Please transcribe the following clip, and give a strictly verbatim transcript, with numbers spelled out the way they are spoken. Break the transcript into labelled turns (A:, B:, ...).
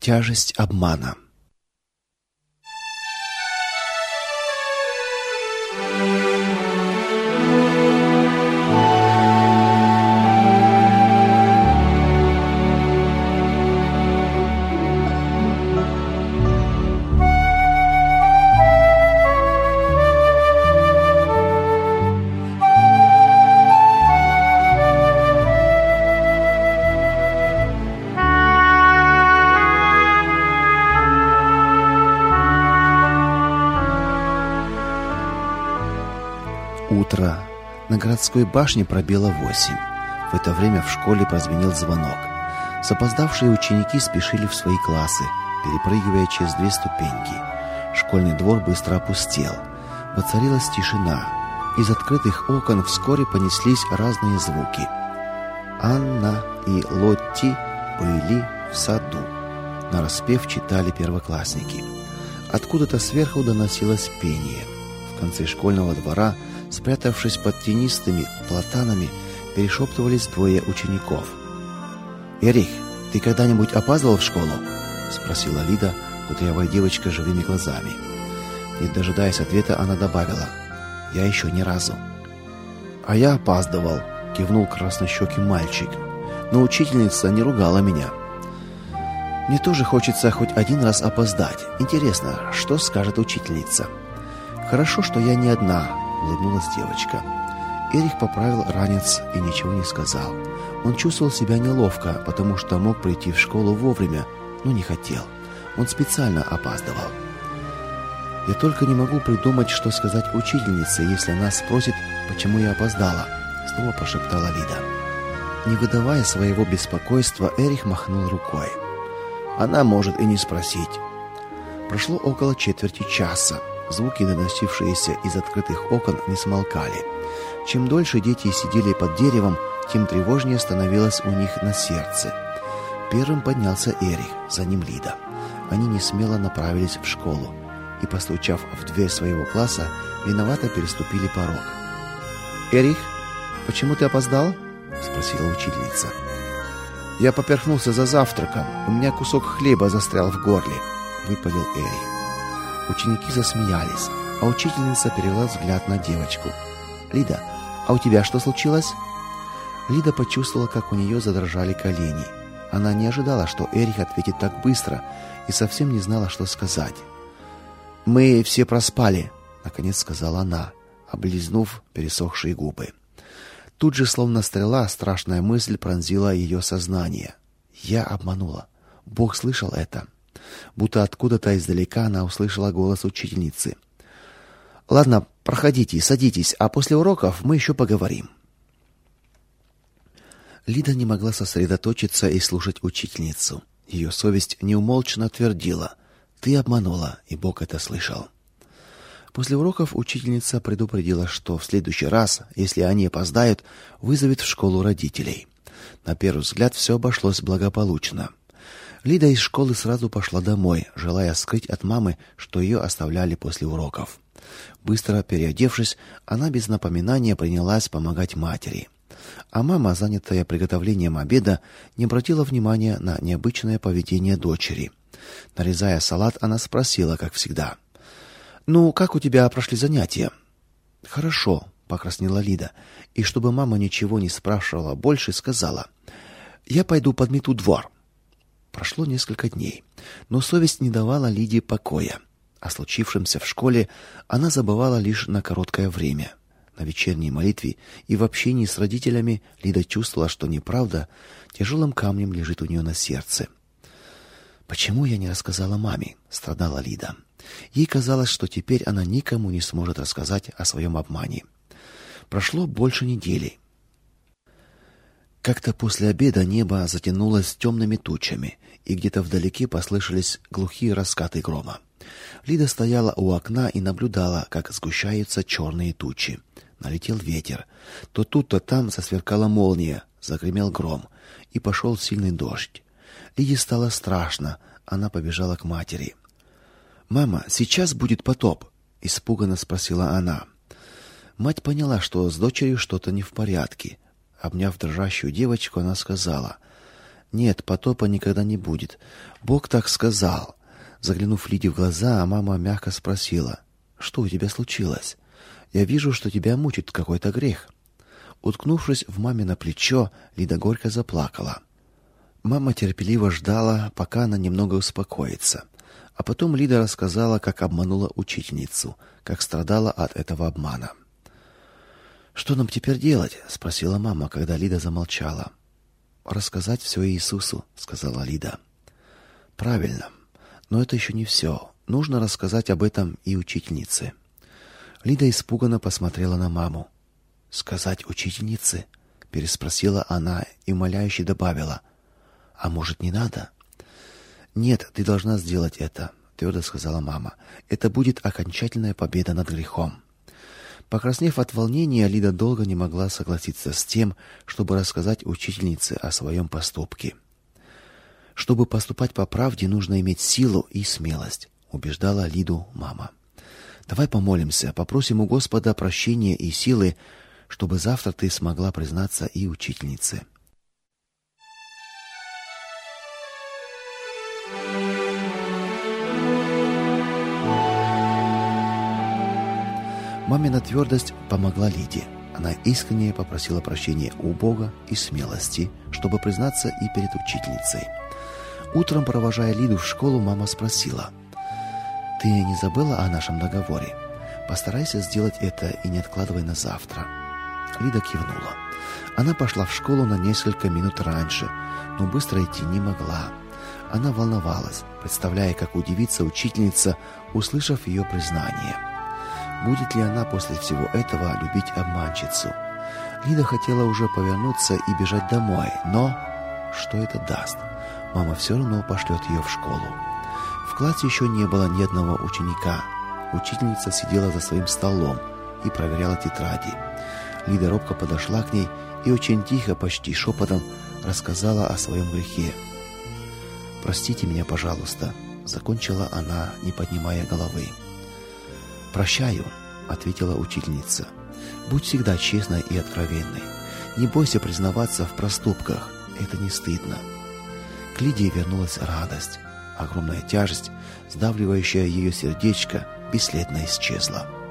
A: Тяжесть обмана. Утро. На городской башне пробило восемь. В это время в школе прозвенел звонок. Запоздавшие ученики спешили в свои классы, перепрыгивая через две ступеньки. Школьный двор быстро опустел. Воцарилась тишина. Из открытых окон вскоре понеслись разные звуки. Анна и Лотти были в саду. Нараспев читали первоклассники. Откуда-то сверху доносилось пение. В конце школьного двора, спрятавшись под тенистыми платанами, перешептывались двое учеников. «Эрих, ты когда-нибудь опаздывал в школу?» — спросила Лида, кудрявая девочка с живыми глазами. Не дожидаясь ответа, она добавила: «Я еще ни разу». «А я опаздывал», — кивнул краснощекий мальчик. «Но учительница не ругала меня». «Мне тоже хочется хоть один раз опоздать. Интересно, что скажет учительница?» «Хорошо, что я не одна», — улыбнулась девочка. Эрих поправил ранец и ничего не сказал. Он чувствовал себя неловко, потому что мог прийти в школу вовремя, но не хотел. Он специально опаздывал. «Я только не могу придумать, что сказать учительнице, если она спросит, почему я опоздала», — снова прошептала Лида. Не выдавая своего беспокойства, Эрих махнул рукой. «Она может и не спросить». Прошло около четверти часа. Звуки, доносившиеся из открытых окон, не смолкали. Чем дольше дети сидели под деревом, тем тревожнее становилось у них на сердце. Первым поднялся Эрих, за ним Лида. Они несмело направились в школу и, постучав в дверь своего класса, виновато переступили порог. «Эрих, почему ты опоздал?» — спросила учительница. «Я поперхнулся за завтраком. У меня кусок хлеба застрял в горле», — выпалил Эрих. Ученики засмеялись, а учительница перевела взгляд на девочку. «Лида, а у тебя что случилось?» Лида почувствовала, как у нее задрожали колени. Она не ожидала, что Эрих ответит так быстро, и совсем не знала, что сказать. «Мы все проспали», — наконец сказала она, облизнув пересохшие губы. Тут же, словно стрела, страшная мысль пронзила ее сознание. «Я обманула. Бог слышал это». Будто откуда-то издалека она услышала голос учительницы. «Ладно, проходите, садитесь, а после уроков мы еще поговорим». Лида не могла сосредоточиться и слушать учительницу. Ее совесть неумолчно твердила: «Ты обманула, и Бог это слышал». После уроков учительница предупредила, что в следующий раз, если они опоздают, вызовет в школу родителей. На первый взгляд все обошлось благополучно. Лида из школы сразу пошла домой, желая скрыть от мамы, что ее оставляли после уроков. Быстро переодевшись, она без напоминания принялась помогать матери. А мама, занятая приготовлением обеда, не обратила внимания на необычное поведение дочери. Нарезая салат, она спросила, как всегда: «Ну, как у тебя прошли занятия?» «Хорошо», — покраснела Лида, и, чтобы мама ничего не спрашивала больше, сказала: «Я пойду подмету двор». Прошло несколько дней, но совесть не давала Лиде покоя. О случившемся в школе она забывала лишь на короткое время. На вечерней молитве и в общении с родителями Лида чувствовала, что неправда тяжелым камнем лежит у нее на сердце. «Почему я не рассказала маме?» — страдала Лида. Ей казалось, что теперь она никому не сможет рассказать о своем обмане. Прошло больше недели. Как-то после обеда небо затянулось темными тучами, и где-то вдалеке послышались глухие раскаты грома. Лида стояла у окна и наблюдала, как сгущаются черные тучи. Налетел ветер. То тут, то там засверкала молния, загремел гром, и пошел сильный дождь. Лиде стало страшно, она побежала к матери. «Мама, сейчас будет потоп?» — испуганно спросила она. Мать поняла, что с дочерью что-то не в порядке. Обняв дрожащую девочку, она сказала: Нет, потопа никогда не будет. Бог так сказал. Заглянув Лиде в глаза, мама мягко спросила: «Что у тебя случилось? Я вижу, что тебя мучит какой-то грех». Уткнувшись в мамино плечо, Лида горько заплакала. Мама терпеливо ждала, пока она немного успокоится. А потом Лида рассказала, как обманула учительницу, как страдала от этого обмана. «Что нам теперь делать?» — спросила мама, когда Лида замолчала. «Рассказать все Иисусу», — сказала Лида. «Правильно. Но это еще не все. Нужно рассказать об этом и учительнице». Лида испуганно посмотрела на маму. «Сказать учительнице?» — переспросила она и умоляюще добавила: «А может, не надо?» «Нет, ты должна сделать это», — твердо сказала мама. «Это будет окончательная победа над грехом». Покраснев от волнения, Лида долго не могла согласиться с тем, чтобы рассказать учительнице о своем поступке. «Чтобы поступать по правде, нужно иметь силу и смелость», — убеждала Лиду мама. «Давай помолимся, попросим у Господа прощения и силы, чтобы завтра ты смогла признаться и учительнице». Мамина твердость помогла Лиде. Она искренне попросила прощения у Бога и смелости, чтобы признаться и перед учительницей. Утром, провожая Лиду в школу, мама спросила: «Ты не забыла о нашем договоре? Постарайся сделать это и не откладывай на завтра». Лида кивнула. Она пошла в школу на несколько минут раньше, но быстро идти не могла. Она волновалась, представляя, как удивится учительница, услышав ее признание. Будет ли она после всего этого любить обманщицу? Лида хотела уже повернуться и бежать домой, но что это даст? Мама все равно пошлет ее в школу. В классе еще не было ни одного ученика. Учительница сидела за своим столом и проверяла тетради. Лида робко подошла к ней и очень тихо, почти шепотом рассказала о своем грехе. «Простите меня, пожалуйста», — закончила она, не поднимая головы. «Прощаю», — ответила учительница. «Будь всегда честной и откровенной. Не бойся признаваться в проступках. Это не стыдно». К Лидии вернулась радость. Огромная тяжесть, сдавливающая ее сердечко, бесследно исчезла.